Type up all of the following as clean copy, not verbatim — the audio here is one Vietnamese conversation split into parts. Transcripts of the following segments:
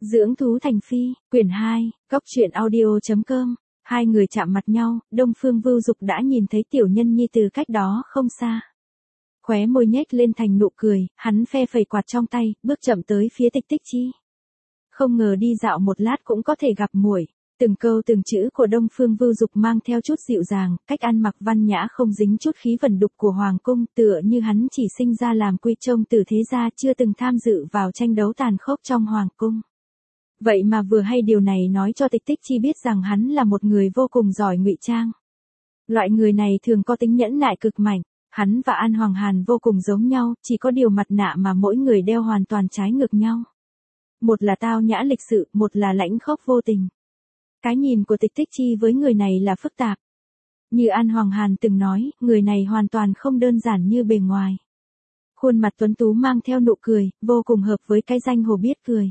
Dưỡng thú thành phi, quyển 2, Cốc truyện audio.com. Hai người chạm mặt nhau, Đông Phương Vưu Dục đã nhìn thấy tiểu nhân nhi từ cách đó không xa. Khóe môi nhếch lên thành nụ cười, hắn phe phẩy quạt trong tay, bước chậm tới phía Tịch Tích Chi. Không ngờ đi dạo một lát cũng có thể gặp muội. Từng câu từng chữ của Đông Phương Vưu Dục mang theo chút dịu dàng, cách ăn mặc văn nhã không dính chút khí vẩn đục của hoàng cung, tựa như hắn chỉ sinh ra làm quy trông từ thế gia, chưa từng tham dự vào tranh đấu tàn khốc trong hoàng cung. Vậy mà vừa hay điều này nói cho Tịch Tích Chi biết rằng hắn là một người vô cùng giỏi ngụy trang. Loại người này thường có tính nhẫn nại cực mạnh. Hắn và An Hoàng Hàn vô cùng giống nhau, chỉ có điều mặt nạ mà mỗi người đeo hoàn toàn trái ngược nhau. Một là tao nhã lịch sự, một là lãnh khốc vô tình. Cái nhìn của Tịch Tích Chi với người này là phức tạp. Như An Hoàng Hàn từng nói, người này hoàn toàn không đơn giản như bề ngoài. Khuôn mặt tuấn tú mang theo nụ cười, vô cùng hợp với cái danh hồ biết cười.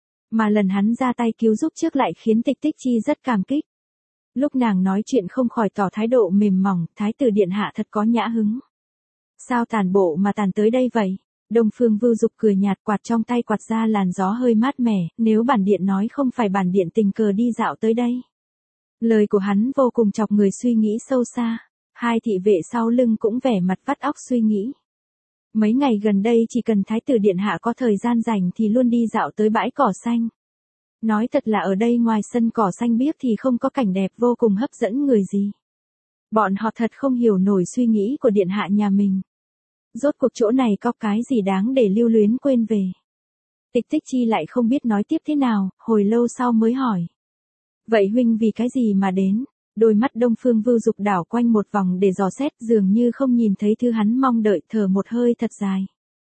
Mà lần hắn ra tay cứu giúp trước lại khiến Tịch Tích Chi rất cảm kích. Lúc nàng nói chuyện không khỏi tỏ thái độ mềm mỏng, thái tử điện hạ thật có nhã hứng. Sao tản bộ mà tản tới đây vậy? Đông Phương Vưu Dục cười nhạt, quạt trong tay quạt ra làn gió hơi mát mẻ, nếu bản điện nói không phải bản điện tình cờ đi dạo tới đây. Lời của hắn vô cùng chọc người suy nghĩ sâu xa, hai thị vệ sau lưng cũng vẻ mặt vắt óc suy nghĩ. Mấy ngày gần đây chỉ cần thái tử điện hạ có thời gian rảnh thì luôn đi dạo tới bãi cỏ xanh. Nói thật là ở đây ngoài sân cỏ xanh biếc thì không có cảnh đẹp vô cùng hấp dẫn người gì. Bọn họ thật không hiểu nổi suy nghĩ của điện hạ nhà mình. Rốt cuộc chỗ này có cái gì đáng để lưu luyến quên về. Tịch Tích Chi lại không biết nói tiếp thế nào, hồi lâu sau mới hỏi. Vậy huynh vì cái gì mà đến? Đôi mắt Đông Phương Vưu Dục đảo quanh một vòng để dò xét, dường như không nhìn thấy thứ hắn mong đợi, thở một hơi thật dài.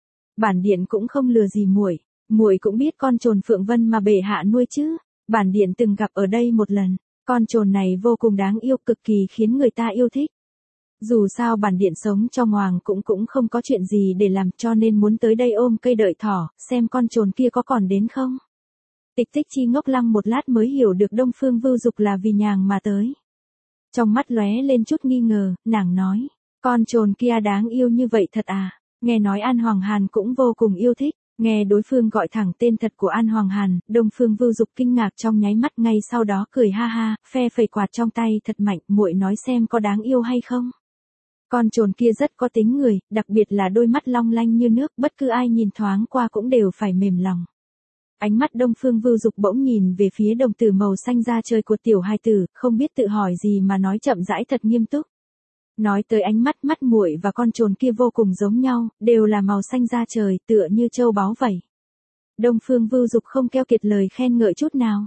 Bản điện cũng không lừa gì muội, muội cũng biết con trồn Phượng Vân mà bệ hạ nuôi chứ? Bản điện từng gặp ở đây một lần, con trồn này vô cùng đáng yêu, cực kỳ khiến người ta yêu thích. Dù sao bản điện sống trong hoàng cũng không có chuyện gì để làm, cho nên muốn tới đây ôm cây đợi thỏ, xem con trồn kia có còn đến không. Tịch Tích Chi ngốc lăng một lát mới hiểu được Đông Phương Vưu Dục là vì nhàng mà tới. Trong mắt lóe lên chút nghi ngờ, nàng nói, con trồn kia đáng yêu như vậy thật à? Nghe nói An Hoàng Hàn cũng vô cùng yêu thích. Nghe đối phương gọi thẳng tên thật của An Hoàng Hàn, Đông Phương Vưu Dục kinh ngạc trong nháy mắt, ngay sau đó cười ha ha, phe phẩy quạt trong tay thật mạnh, muội nói xem có đáng yêu hay không. Con trồn kia rất có tính người, đặc biệt là đôi mắt long lanh như nước, bất cứ ai nhìn thoáng qua cũng đều phải mềm lòng. Ánh mắt Đông Phương Vưu Dục bỗng nhìn về phía đồng tử màu xanh da trời của tiểu hài tử, không biết tự hỏi gì mà nói chậm rãi thật nghiêm túc. Nói tới ánh mắt, mắt muội và con trồn kia vô cùng giống nhau, đều là màu xanh da trời, tựa như châu báu vậy. Đông Phương Vưu Dục không keo kiệt lời khen ngợi chút nào.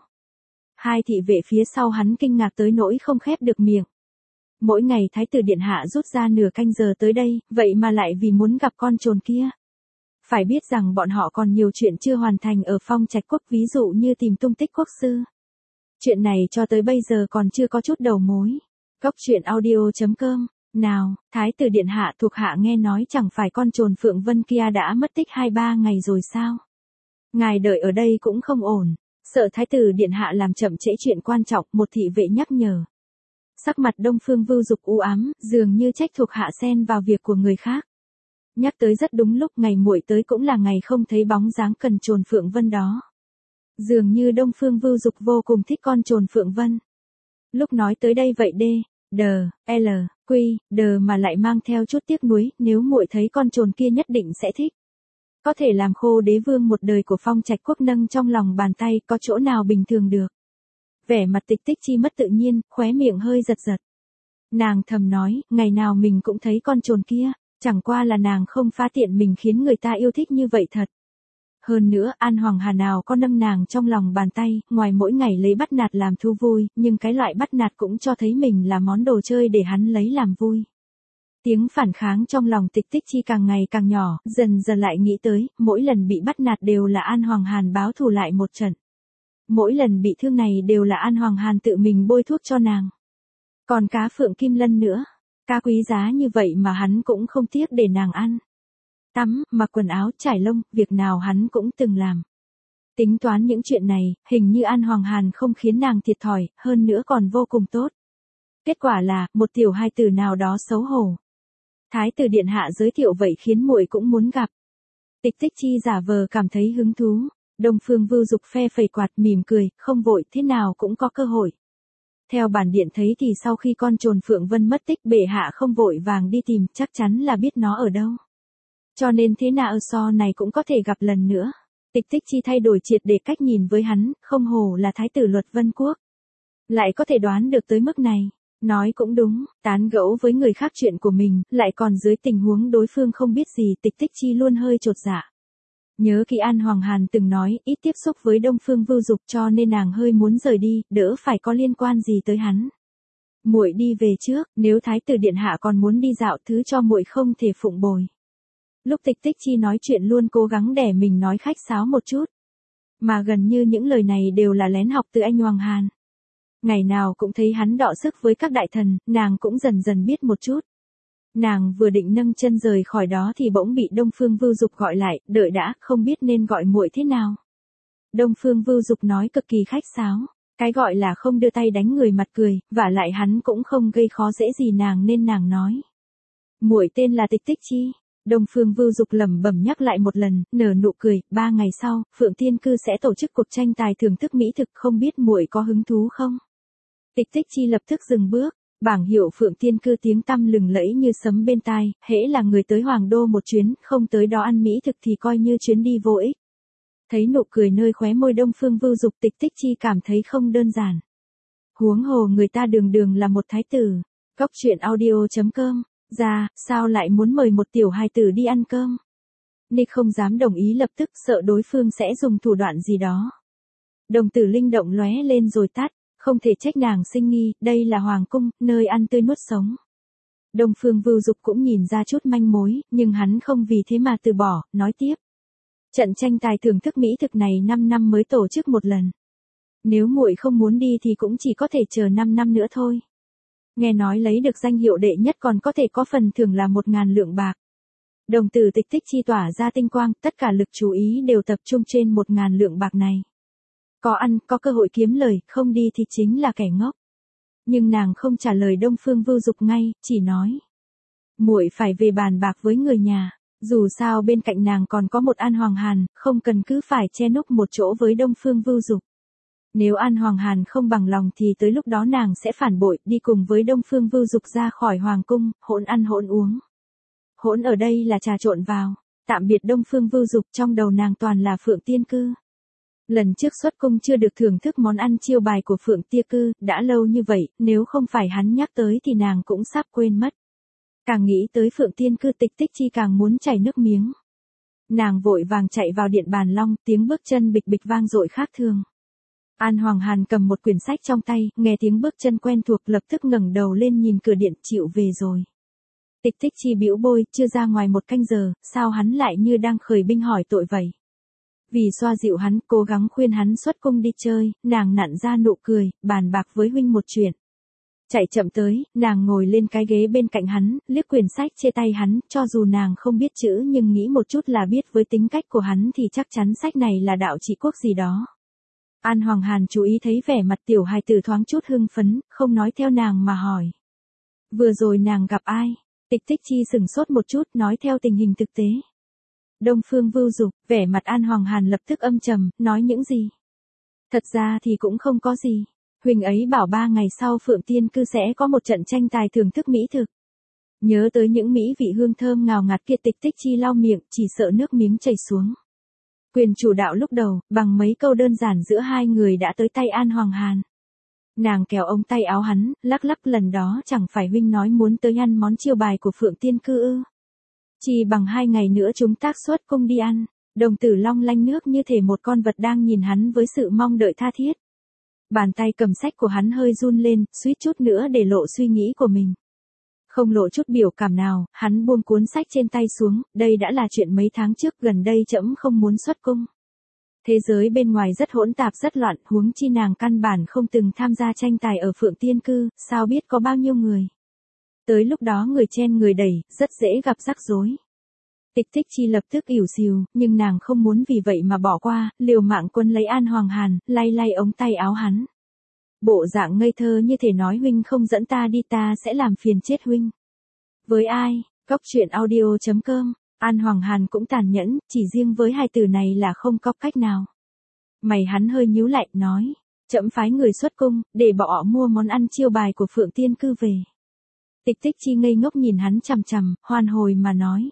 Hai thị vệ phía sau hắn kinh ngạc tới nỗi không khép được miệng. Mỗi ngày thái tử điện hạ rút ra nửa canh giờ tới đây, vậy mà lại vì muốn gặp con trồn kia. Phải biết rằng bọn họ còn nhiều chuyện chưa hoàn thành ở Phong Trạch Quốc, ví dụ như tìm tung tích quốc sư. Chuyện này cho tới bây giờ còn chưa có chút đầu mối. Cốc truyện audio.com. Nào, thái tử điện hạ, thuộc hạ nghe nói chẳng phải con trồn Phượng Vân kia đã mất tích 2-3 ngày rồi sao? Ngài đợi ở đây cũng không ổn, sợ thái tử điện hạ làm chậm trễ chuyện quan trọng, một thị vệ nhắc nhở. Sắc mặt Đông Phương Vưu Dục u ám, dường như trách thuộc hạ xen vào việc của người khác. Nhắc tới rất đúng lúc, ngày muội tới cũng là ngày không thấy bóng dáng cần trồn Phượng Vân đó. Dường như Đông Phương Vưu Dục vô cùng thích con trồn Phượng Vân. Lúc nói tới đây vậy mà lại mang theo chút tiếc nuối, nếu muội thấy con trồn kia nhất định sẽ thích. Có thể làm khô đế vương một đời của Phong Trạch Quốc nâng trong lòng bàn tay, có chỗ nào bình thường được. Vẻ mặt Tịch Tích Chi mất tự nhiên, khóe miệng hơi giật giật. Nàng thầm nói, ngày nào mình cũng thấy con trồn kia, chẳng qua là nàng không phá tiện mình khiến người ta yêu thích như vậy thật. Hơn nữa, An Hoàng Hà nào có nâng nàng trong lòng bàn tay, ngoài mỗi ngày lấy bắt nạt làm thú vui, nhưng cái loại bắt nạt cũng cho thấy mình là món đồ chơi để hắn lấy làm vui. Tiếng phản kháng trong lòng Tịch Tích Chi càng ngày càng nhỏ, dần dần lại nghĩ tới, mỗi lần bị bắt nạt đều là An Hoàng Hàn báo thù lại một trận. Mỗi lần bị thương này đều là An Hoàng Hàn tự mình bôi thuốc cho nàng. Còn cá Phượng Kim Lân nữa, cá quý giá như vậy mà hắn cũng không tiếc để nàng ăn. Tắm, mặc quần áo, trải lông, việc nào hắn cũng từng làm. Tính toán những chuyện này, hình như An Hoàng Hàn không khiến nàng thiệt thòi, hơn nữa còn vô cùng tốt. Kết quả là, một tiểu hài tử nào đó xấu hổ. Thái tử điện hạ giới thiệu vậy khiến muội cũng muốn gặp. Tịch Tích Chi giả vờ cảm thấy hứng thú. Đông Phương Vưu Dục phe phẩy quạt mỉm cười, không vội, thế nào cũng có cơ hội. Theo bản điện thấy thì sau khi con trồn Phượng Vân mất tích bệ hạ không vội vàng đi tìm, chắc chắn là biết nó ở đâu. Cho nên thế nào so này cũng có thể gặp lần nữa. Tịch Tích Chi thay đổi triệt để cách nhìn với hắn, không hổ là thái tử Luật Vân Quốc. Lại có thể đoán được tới mức này. Nói cũng đúng, tán gẫu với người khác chuyện của mình, lại còn dưới tình huống đối phương không biết gì, Tịch Tích Chi luôn hơi chột dạ. Nhớ khi An Hoàng Hàn từng nói, ít tiếp xúc với Đông Phương Vưu Dục cho nên nàng hơi muốn rời đi, đỡ phải có liên quan gì tới hắn. Muội đi về trước, nếu thái tử điện hạ còn muốn đi dạo thứ cho muội không thể phụng bồi. Lúc Tịch Tích Chi nói chuyện luôn cố gắng để mình nói khách sáo một chút. Mà gần như những lời này đều là lén học từ anh Hoàng Hàn. Ngày nào cũng thấy hắn đọ sức với các đại thần, nàng cũng dần dần biết một chút. Nàng vừa định nâng chân rời khỏi đó thì bỗng bị Đông Phương Vưu Dục gọi lại, đợi đã, không biết nên gọi muội thế nào. Đông Phương Vưu Dục nói cực kỳ khách sáo, cái gọi là không đưa tay đánh người mặt cười, vả lại hắn cũng không gây khó dễ gì nàng nên nàng nói. Muội tên là Tịch Tích Chi. Đông Phương Vưu Dục lẩm bẩm nhắc lại một lần, nở nụ cười, 3 ngày sau, Phượng Tiên Cư sẽ tổ chức cuộc tranh tài thưởng thức mỹ thực, không biết muội có hứng thú không? Tịch Tích Chi lập tức dừng bước, bảng hiệu Phượng Tiên Cư tiếng tăm lừng lẫy như sấm bên tai, hễ là người tới Hoàng Đô một chuyến, không tới đó ăn mỹ thực thì coi như chuyến đi vô ích. Thấy nụ cười nơi khóe môi Đông Phương Vưu Dục, Tịch Tích Chi cảm thấy không đơn giản. Huống hồ người ta đường đường là một thái tử. Cóc truyện audio.com Ra, sao lại muốn mời một tiểu hài tử đi ăn cơm? Nick không dám đồng ý lập tức, sợ đối phương sẽ dùng thủ đoạn gì đó. Đồng tử linh động lóe lên rồi tắt, không thể trách nàng sinh nghi, đây là hoàng cung, nơi ăn tươi nuốt sống. Đông Phương Vưu Dục cũng nhìn ra chút manh mối, nhưng hắn không vì thế mà từ bỏ, nói tiếp. Trận tranh tài thưởng thức mỹ thực này 5 năm mới tổ chức một lần. Nếu muội không muốn đi thì cũng chỉ có thể chờ 5 năm nữa thôi. Nghe nói lấy được danh hiệu đệ nhất còn có thể có phần thưởng là 1.000 lượng bạc. Đồng tử Tịch Tích Chi tỏa ra tinh quang, tất cả lực chú ý đều tập trung trên 1.000 lượng bạc này. Có ăn, có cơ hội kiếm lời, không đi thì chính là kẻ ngốc. Nhưng nàng không trả lời Đông Phương Vưu Dục ngay, chỉ nói. Muội phải về bàn bạc với người nhà, dù sao bên cạnh nàng còn có một An Hoàng Hàn, không cần cứ phải che núp một chỗ với Đông Phương Vưu Dục. Nếu An Hoàng Hàn không bằng lòng thì tới lúc đó nàng sẽ phản bội, đi cùng với Đông Phương Vưu Dục ra khỏi hoàng cung, hỗn ăn hỗn uống. Hỗn ở đây là trà trộn vào, tạm biệt Đông Phương Vưu Dục, trong đầu nàng toàn là Phượng Tiên Cư. Lần trước xuất cung chưa được thưởng thức món ăn chiêu bài của Phượng Tiên Cư, đã lâu như vậy, nếu không phải hắn nhắc tới thì nàng cũng sắp quên mất. Càng nghĩ tới Phượng Tiên Cư, Tịch Tích Chi càng muốn chảy nước miếng. Nàng vội vàng chạy vào điện bàn long, tiếng bước chân bịch bịch vang dội khác thường. An Hoàng Hàn cầm một quyển sách trong tay, nghe tiếng bước chân quen thuộc lập tức ngẩng đầu lên nhìn cửa điện, chịu về rồi. Tịch Tích Chi bĩu môi, chưa ra ngoài 1 canh giờ, sao hắn lại như đang khởi binh hỏi tội vậy? Vì xoa dịu hắn, cố gắng khuyên hắn xuất cung đi chơi, nàng nặn ra nụ cười, bàn bạc với huynh một chuyện. Chạy chậm tới, nàng ngồi lên cái ghế bên cạnh hắn, liếc quyển sách trên tay hắn, cho dù nàng không biết chữ nhưng nghĩ một chút là biết với tính cách của hắn thì chắc chắn sách này là đạo trị quốc gì đó. An Hoàng Hàn chú ý thấy vẻ mặt tiểu hài tử thoáng chút hưng phấn, không nói theo nàng mà hỏi. Vừa rồi nàng gặp ai? Tịch Tích Chi sửng sốt một chút, nói theo tình hình thực tế. Đông Phương Vưu Dục, vẻ mặt An Hoàng Hàn lập tức âm trầm, nói những gì? Thật ra thì cũng không có gì. Huỳnh ấy bảo 3 ngày sau Phượng Tiên Cư sẽ có một trận tranh tài thưởng thức mỹ thực. Nhớ tới những mỹ vị hương thơm ngào ngạt kia, Tịch Tích Chi lau miệng, chỉ sợ nước miếng chảy xuống. Quyền chủ đạo lúc đầu, bằng mấy câu đơn giản giữa hai người đã tới tay An Hoàng Hàn. Nàng kéo ống tay áo hắn, lắc lắc, lần đó chẳng phải huynh nói muốn tới ăn món chiêu bài của Phượng Tiên Cư ư? Chỉ bằng 2 ngày nữa chúng tác xuất cung đi ăn. Đồng tử long lanh nước như thể một con vật đang nhìn hắn với sự mong đợi tha thiết. Bàn tay cầm sách của hắn hơi run lên, suýt chút nữa để lộ suy nghĩ của mình. Không lộ chút biểu cảm nào, hắn buông cuốn sách trên tay xuống, đây đã là chuyện mấy tháng trước, gần đây trẫm không muốn xuất cung. Thế giới bên ngoài rất hỗn tạp rất loạn, huống chi nàng căn bản không từng tham gia tranh tài ở Phượng Tiên Cư, sao biết có bao nhiêu người. Tới lúc đó người chen người đẩy, rất dễ gặp rắc rối. Tịch Tích Chi lập tức ỉu xìu, nhưng nàng không muốn vì vậy mà bỏ qua, liều mạng quấn lấy An Hoàng Hàn, lay lay ống tay áo hắn. Bộ dạng ngây thơ như thể nói huynh không dẫn ta đi ta sẽ làm phiền chết huynh. Với ai? Cóc truyện audio.com An Hoàng Hàn cũng tàn nhẫn, chỉ riêng với hai từ này là không có cách nào. Mày hắn hơi nhíu lại, nói. Trẫm phái người xuất cung, để bỏ mua món ăn chiêu bài của Phượng Tiên Cư về. Tịch Tích Chi ngây ngốc nhìn hắn chằm chằm, hoan hồi mà nói.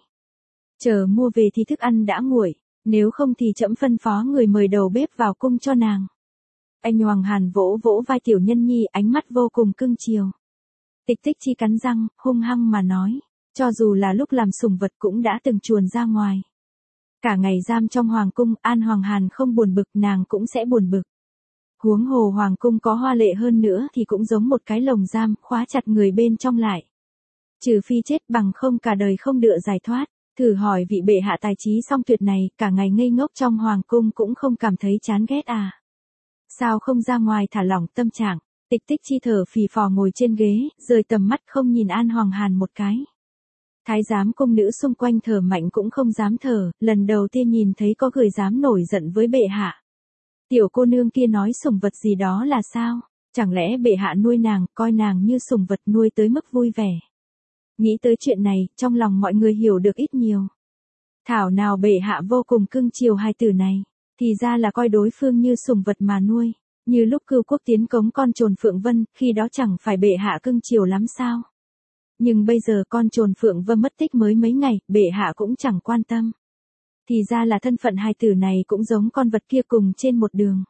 Chờ mua về thì thức ăn đã nguội, nếu không thì trẫm phân phó người mời đầu bếp vào cung cho nàng. Anh Hoàng Hàn vỗ vỗ vai Tiểu Nhân Nhi, ánh mắt vô cùng cưng chiều. Tịch Tích Chi cắn răng, hung hăng mà nói. Cho dù là lúc làm sủng vật cũng đã từng chuồn ra ngoài. Cả ngày giam trong hoàng cung, An Hoàng Hàn không buồn bực, nàng cũng sẽ buồn bực. Huống hồ hoàng cung có hoa lệ hơn nữa thì cũng giống một cái lồng giam, khóa chặt người bên trong lại. Trừ phi chết, bằng không cả đời không đựa giải thoát. Thử hỏi vị bệ hạ tài trí song tuyệt này, cả ngày ngây ngốc trong hoàng cung cũng không cảm thấy chán ghét à? Sao không ra ngoài thả lỏng tâm trạng? Tịch Tích Chi thở phì phò ngồi trên ghế, rời tầm mắt không nhìn An Hoàng Hàn một cái. Thái giám cung nữ xung quanh thở mạnh cũng không dám thở, lần đầu tiên nhìn thấy có người dám nổi giận với bệ hạ. Tiểu cô nương kia nói sủng vật gì đó là sao? Chẳng lẽ bệ hạ nuôi nàng, coi nàng như sủng vật nuôi tới mức vui vẻ? Nghĩ tới chuyện này, trong lòng mọi người hiểu được ít nhiều. Thảo nào bệ hạ vô cùng cưng chiều hai tử này, thì ra là coi đối phương như sủng vật mà nuôi. Như lúc Cưu Quốc tiến cống con trồn Phượng Vân, khi đó chẳng phải bệ hạ cưng chiều lắm sao? Nhưng bây giờ con trồn Phượng Vân mất tích mới mấy ngày, bệ hạ cũng chẳng quan tâm. Thì ra là thân phận hai tử này cũng giống con vật kia cùng trên một đường.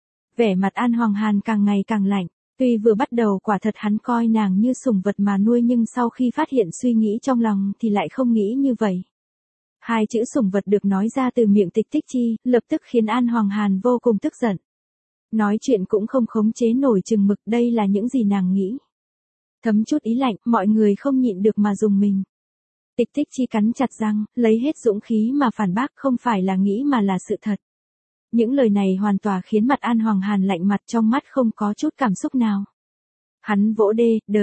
Vẻ mặt An Hoàng Hàn càng ngày càng lạnh, tuy vừa bắt đầu quả thật hắn coi nàng như sủng vật mà nuôi, nhưng sau khi phát hiện suy nghĩ trong lòng thì lại không nghĩ như vậy. Hai chữ sủng vật được nói ra từ miệng Tịch Tích Chi, lập tức khiến An Hoàng Hàn vô cùng tức giận. Nói chuyện cũng không khống chế nổi chừng mực, đây là những gì nàng nghĩ. Thấm chút ý lạnh, mọi người không nhịn được mà dùng mình. Tịch Tích Chi cắn chặt răng, lấy hết dũng khí mà phản bác, không phải là nghĩ mà là sự thật. Những lời này hoàn toàn khiến mặt An Hoàng Hàn lạnh mặt, trong mắt không có chút cảm xúc nào. Hắn vỗ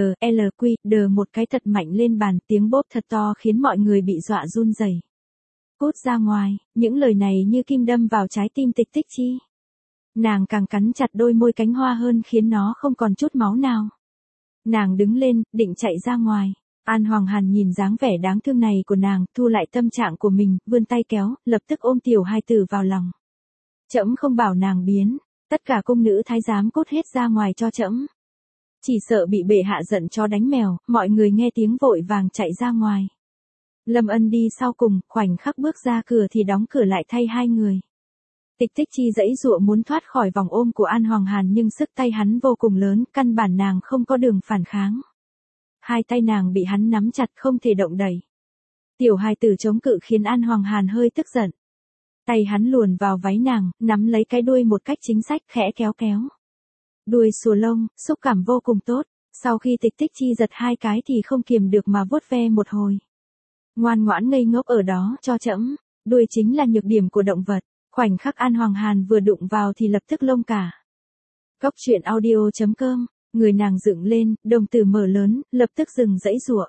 đờ một cái thật mạnh lên bàn, tiếng bốp thật to khiến mọi người bị dọa run rẩy. Cút ra ngoài, những lời này như kim đâm vào trái tim Tịch Tích Chi. Nàng càng cắn chặt đôi môi cánh hoa hơn, khiến nó không còn chút máu nào. Nàng đứng lên, định chạy ra ngoài. An Hoàng Hàn nhìn dáng vẻ đáng thương này của nàng, thu lại tâm trạng của mình, vươn tay kéo, lập tức ôm tiểu hai tử vào lòng. Trẫm không bảo nàng biến, tất cả cung nữ thái giám cút hết ra ngoài cho trẫm. Chỉ sợ bị bệ hạ giận cho đánh mèo, mọi người nghe tiếng vội vàng chạy ra ngoài. Lâm Ân đi sau cùng, khoảnh khắc bước ra cửa thì đóng cửa lại thay hai người. Tịch Tích Chi giãy giụa muốn thoát khỏi vòng ôm của An Hoàng Hàn, nhưng sức tay hắn vô cùng lớn, căn bản nàng không có đường phản kháng. Hai tay nàng bị hắn nắm chặt không thể động đậy. Tiểu hài tử chống cự khiến An Hoàng Hàn hơi tức giận. Tay hắn luồn vào váy nàng, nắm lấy cái đuôi một cách chính xác, khẽ kéo kéo. Đuôi xùa lông, xúc cảm vô cùng tốt. Sau khi Tịch Tích Chi giật hai cái thì không kiềm được mà vuốt ve một hồi. Ngoan ngoãn ngây ngốc ở đó cho trẫm. Đuôi chính là nhược điểm của động vật. Khoảnh khắc An Hoàng Hàn vừa đụng vào thì lập tức lông cả. Cốc truyện audio.com, người nàng dựng lên, đồng tử mở lớn, lập tức dừng giãy giụa.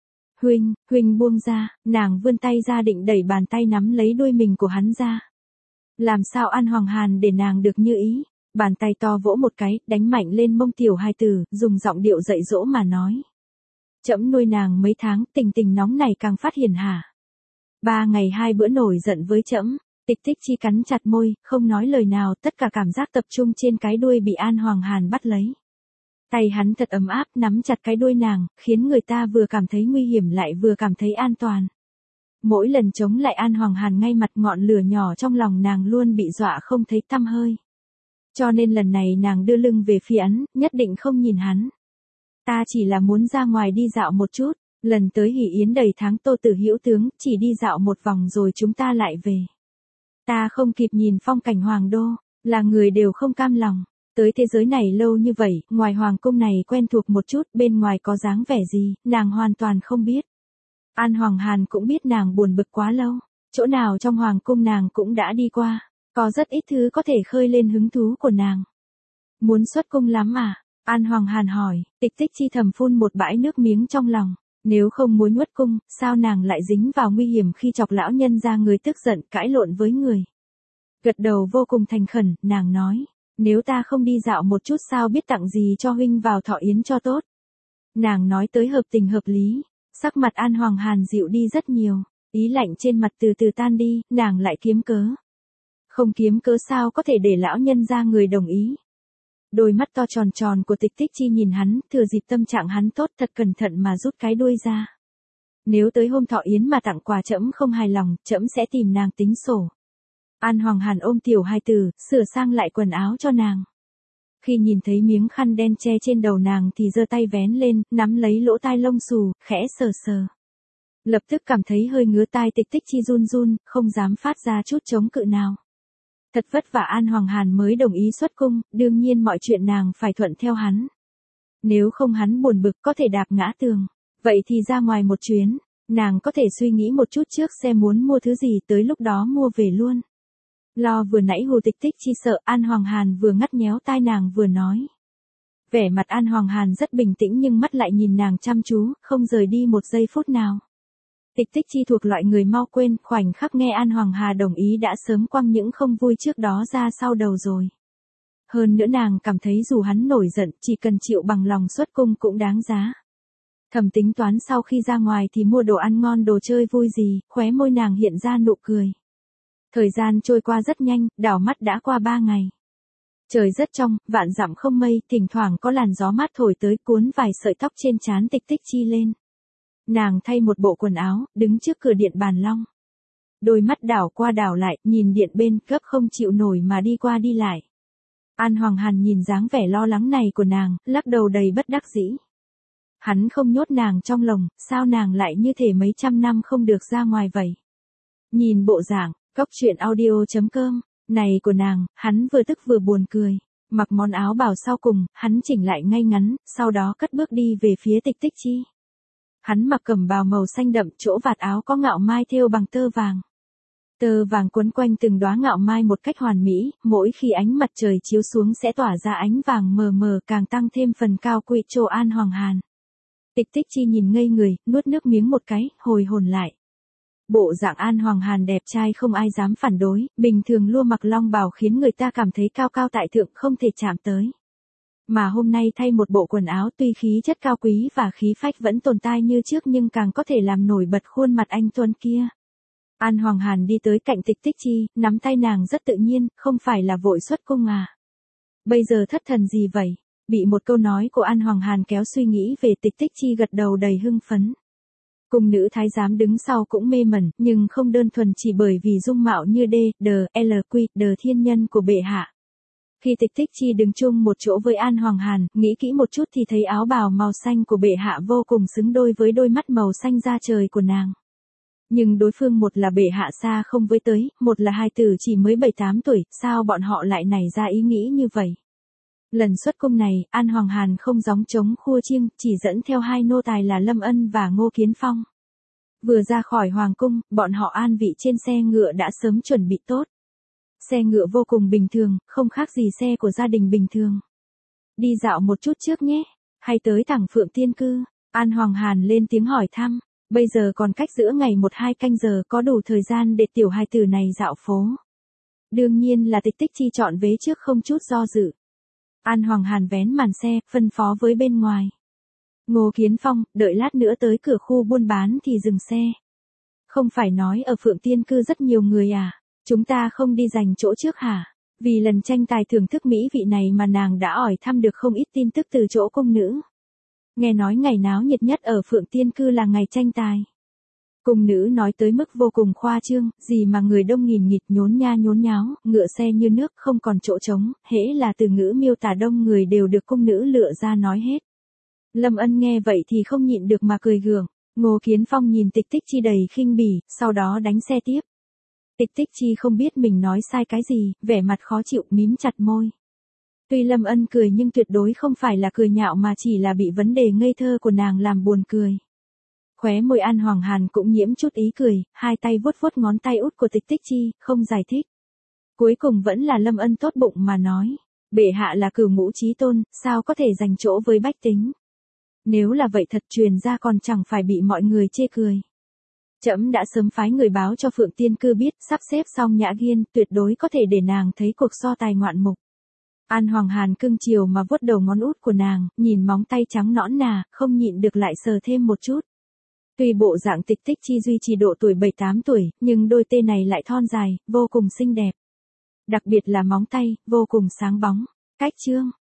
Huynh buông ra, nàng vươn tay ra định đẩy bàn tay nắm lấy đuôi mình của hắn ra. Làm sao An Hoàng Hàn để nàng được như ý, bàn tay to vỗ một cái, đánh mạnh lên mông tiểu hai tử, dùng giọng điệu dạy dỗ mà nói. Trẫm nuôi nàng mấy tháng, tình nóng này càng phát hiền hả. 3 ngày 2 bữa nổi giận với trẫm. Tịch Tích Chi cắn chặt môi, không nói lời nào, tất cả cảm giác tập trung trên cái đuôi bị An Hoàng Hàn bắt lấy. Tay hắn thật ấm áp nắm chặt cái đuôi nàng, khiến người ta vừa cảm thấy nguy hiểm lại vừa cảm thấy an toàn. Mỗi lần chống lại An Hoàng Hàn, ngay mặt ngọn lửa nhỏ trong lòng nàng luôn bị dọa không thấy tăm hơi. Cho nên lần này nàng đưa lưng về phía hắn, nhất định không nhìn hắn. Ta chỉ là muốn ra ngoài đi dạo một chút, lần tới hỷ yến đầy tháng Tô Tử Hữu tướng, chỉ đi dạo một vòng rồi chúng ta lại về. Ta không kịp nhìn phong cảnh hoàng đô, là người đều không cam lòng. Tới thế giới này lâu như vậy, ngoài hoàng cung này quen thuộc một chút, bên ngoài có dáng vẻ gì, nàng hoàn toàn không biết. An Hoàng Hàn cũng biết nàng buồn bực quá lâu, chỗ nào trong hoàng cung nàng cũng đã đi qua, có rất ít thứ có thể khơi lên hứng thú của nàng. Muốn xuất cung lắm à? An Hoàng Hàn hỏi. Tịch Tích Chi thầm phun một bãi nước miếng trong lòng. Nếu không muốn nuốt cung, sao nàng lại dính vào nguy hiểm khi chọc lão nhân ra người tức giận cãi lộn với người. Gật đầu vô cùng thành khẩn, nàng nói. Nếu ta không đi dạo một chút sao biết tặng gì cho huynh vào thọ yến cho tốt. Nàng nói tới hợp tình hợp lý. Sắc mặt An Hoàng Hàn dịu đi rất nhiều. Ý lạnh trên mặt từ từ tan đi, nàng lại kiếm cớ. Không kiếm cớ sao có thể để lão nhân gia người đồng ý. Đôi mắt to tròn tròn của Tịch Tích Chi nhìn hắn, thừa dịp tâm trạng hắn tốt thật cẩn thận mà rút cái đuôi ra. Nếu tới hôm thọ yến mà tặng quà trẫm không hài lòng, trẫm sẽ tìm nàng tính sổ. An Hoàng Hàn ôm tiểu hài tử, sửa sang lại quần áo cho nàng. Khi nhìn thấy miếng khăn đen che trên đầu nàng thì giơ tay vén lên, nắm lấy lỗ tai lông xù, khẽ sờ sờ. Lập tức cảm thấy hơi ngứa tai. Tịch Tích Chi run run, không dám phát ra chút chống cự nào. Thật vất vả An Hoàng Hàn mới đồng ý xuất cung, đương nhiên mọi chuyện nàng phải thuận theo hắn. Nếu không hắn buồn bực có thể đạp ngã tường. Vậy thì ra ngoài một chuyến, nàng có thể suy nghĩ một chút trước xem muốn mua thứ gì, tới lúc đó mua về luôn. Lo vừa nãy hù Tịch Tích Chi sợ, An Hoàng Hàn vừa ngắt nhéo tai nàng vừa nói. Vẻ mặt An Hoàng Hàn rất bình tĩnh nhưng mắt lại nhìn nàng chăm chú, không rời đi một giây phút nào. Tịch Tích Chi thuộc loại người mau quên, khoảnh khắc nghe An Hoàng Hà đồng ý đã sớm quăng những không vui trước đó ra sau đầu rồi. Hơn nữa nàng cảm thấy dù hắn nổi giận, chỉ cần chịu bằng lòng xuất cung cũng đáng giá. Thầm tính toán sau khi ra ngoài thì mua đồ ăn ngon đồ chơi vui gì, khóe môi nàng hiện ra nụ cười. Thời gian trôi qua rất nhanh, đảo mắt đã qua 3 ngày. Trời rất trong, vạn dặm không mây, thỉnh thoảng có làn gió mát thổi tới cuốn vài sợi tóc trên trán Tịch Tích Chi lên. Nàng thay một bộ quần áo, đứng trước cửa điện Bàn Long. Đôi mắt đảo qua đảo lại, nhìn điện bên, gấp không chịu nổi mà đi qua đi lại. An Hoàng Hàn nhìn dáng vẻ lo lắng này của nàng, lắc đầu đầy bất đắc dĩ. Hắn không nhốt nàng trong lòng, sao nàng lại như thể mấy trăm năm không được ra ngoài vậy? Nhìn bộ dạng, coctruyện.audio.com này của nàng, hắn vừa tức vừa buồn cười. Mặc món áo bào sau cùng, hắn chỉnh lại ngay ngắn, sau đó cất bước đi về phía Tịch Tích Chi. Hắn mặc cẩm bào màu xanh đậm, chỗ vạt áo có ngạo mai thêu bằng tơ vàng. Tơ vàng quấn quanh từng đóa ngạo mai một cách hoàn mỹ, mỗi khi ánh mặt trời chiếu xuống sẽ tỏa ra ánh vàng mờ mờ, càng tăng thêm phần cao quý cho An Hoàng Hàn. Tịch Tích Chi nhìn ngây người, nuốt nước miếng một cái, hồi hồn lại. Bộ dạng An Hoàng Hàn đẹp trai không ai dám phản đối, bình thường luôn mặc long bào khiến người ta cảm thấy cao cao tại thượng không thể chạm tới. Mà hôm nay thay một bộ quần áo tuy khí chất cao quý và khí phách vẫn tồn tại như trước nhưng càng có thể làm nổi bật khuôn mặt anh tuấn kia. An Hoàng Hàn đi tới cạnh Tịch Tích Chi, nắm tay nàng rất tự nhiên, không phải là vội xuất cung à. Bây giờ thất thần gì vậy? Bị một câu nói của An Hoàng Hàn kéo suy nghĩ về Tịch Tích Chi gật đầu đầy hưng phấn. Cung nữ thái giám đứng sau cũng mê mẩn, nhưng không đơn thuần chỉ bởi vì dung mạo như đờ thiên nhân của bệ hạ. Khi Tịch Tích Chi đứng chung một chỗ với An Hoàng Hàn, nghĩ kỹ một chút thì thấy áo bào màu xanh của bệ hạ vô cùng xứng đôi với đôi mắt màu xanh da trời của nàng. Nhưng đối phương một là bệ hạ xa không với tới, một là hài tử chỉ mới 7-8 tuổi, sao bọn họ lại nảy ra ý nghĩ như vậy? Lần xuất cung này, An Hoàng Hàn không gióng trống khua chiêng, chỉ dẫn theo hai nô tài là Lâm Ân và Ngô Kiến Phong. Vừa ra khỏi hoàng cung, bọn họ an vị trên xe ngựa đã sớm chuẩn bị tốt. Xe ngựa vô cùng bình thường, không khác gì xe của gia đình bình thường. Đi dạo một chút trước nhé, hay tới thẳng Phượng Tiên Cư? An Hoàng Hàn lên tiếng hỏi thăm, bây giờ còn cách giữa ngày 1-2 canh giờ, có đủ thời gian để tiểu hài tử này dạo phố. Đương nhiên là Tịch Tích Chi chọn vế trước không chút do dự. An Hoàng Hàn vén màn xe, phân phó với bên ngoài. Ngô Kiến Phong, đợi lát nữa tới cửa khu buôn bán thì dừng xe. Không phải nói ở Phượng Tiên Cư rất nhiều người à? Chúng ta không đi giành chỗ trước hả? Vì lần tranh tài thưởng thức mỹ vị này mà nàng đã hỏi thăm được không ít tin tức từ chỗ cung nữ. Nghe nói ngày náo nhiệt nhất ở Phượng Tiên Cư là ngày tranh tài. Cung nữ nói tới mức vô cùng khoa trương, gì mà người đông nghìn nghịt nhốn nháo, ngựa xe như nước không còn chỗ trống, hễ là từ ngữ miêu tả đông người đều được cung nữ lựa ra nói hết. Lâm Ân nghe vậy thì không nhịn được mà cười gượng. Ngô Kiến Phong nhìn Tịch Tích Chi đầy khinh bỉ, sau đó đánh xe tiếp. Tịch Tích Chi không biết mình nói sai cái gì, vẻ mặt khó chịu mím chặt môi. Tuy Lâm Ân cười nhưng tuyệt đối không phải là cười nhạo mà chỉ là bị vấn đề ngây thơ của nàng làm buồn cười. Khóe môi An Hoàng Hàn cũng nhiễm chút ý cười, hai tay vuốt vuốt ngón tay út của Tịch Tích Chi, không giải thích. Cuối cùng vẫn là Lâm Ân tốt bụng mà nói, bệ hạ là cửu ngũ chí tôn, sao có thể giành chỗ với bách tính. Nếu là vậy thật truyền ra còn chẳng phải bị mọi người chê cười. Trẫm đã sớm phái người báo cho Phượng Tiên Cư biết, sắp xếp xong Nhã Nghiên, tuyệt đối có thể để nàng thấy cuộc so tài ngoạn mục. An Hoàng Hàn cưng chiều mà vuốt đầu ngón út của nàng, nhìn móng tay trắng nõn nà, không nhịn được lại sờ thêm một chút. Tuy bộ dạng Tịch Tích Chi duy trì độ tuổi 7-8 tuổi, nhưng đôi tê này lại thon dài, vô cùng xinh đẹp. Đặc biệt là móng tay, vô cùng sáng bóng. Cách chương